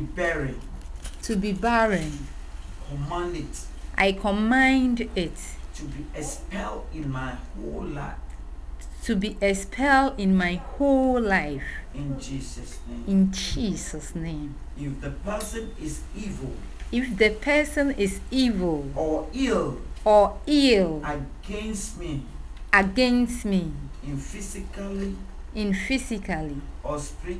barren. To be barren. Command it. I command it. To be expelled in my whole life. To be expelled in my whole life. In Jesus' name. In Jesus' name. If the person is evil. If the person is evil. Or ill. Or ill. Against me. Against me. In physically. Or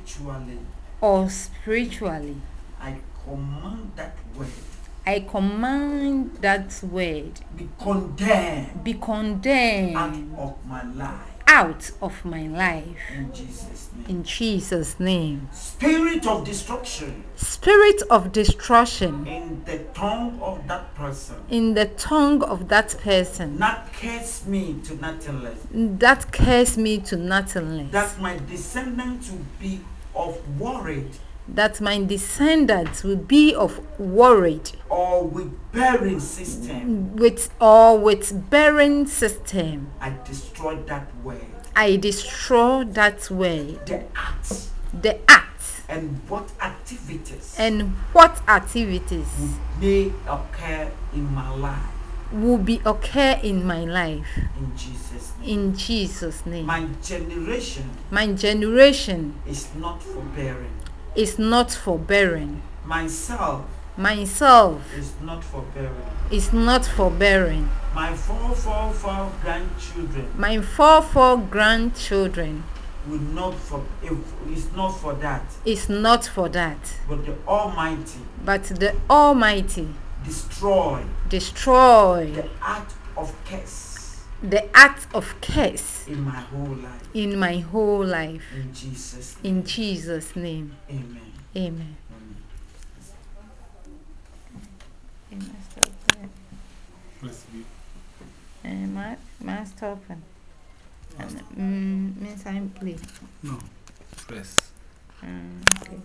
spiritually. I command that word. I command that word. Be condemned. Be condemned. Out of my life. Out of my life. In Jesus' name. In Jesus' name. Spirit of destruction. Spirit of destruction. In the tongue of that person. In the tongue of that person. That curse me to nothingness. That curse me to nothingness. That my descendants will be of worried. That my descendants will be of worried. Or with barren system. With barren system. I destroy that word. I destroy that word. The acts. The acts. And what activities. May occur in my life. Will be occur in my life. In Jesus' name. In Jesus' name. My generation. Is not forbearing. Is not forbearing. Myself. Is not forbearing. My 4 grandchildren. Will not it's not for that. It's not for that. But the Almighty. Destroy. The act of curse. In my whole life. In Jesus' name. Amen. Amen. Master open. Means I'm play. No. Press. Okay.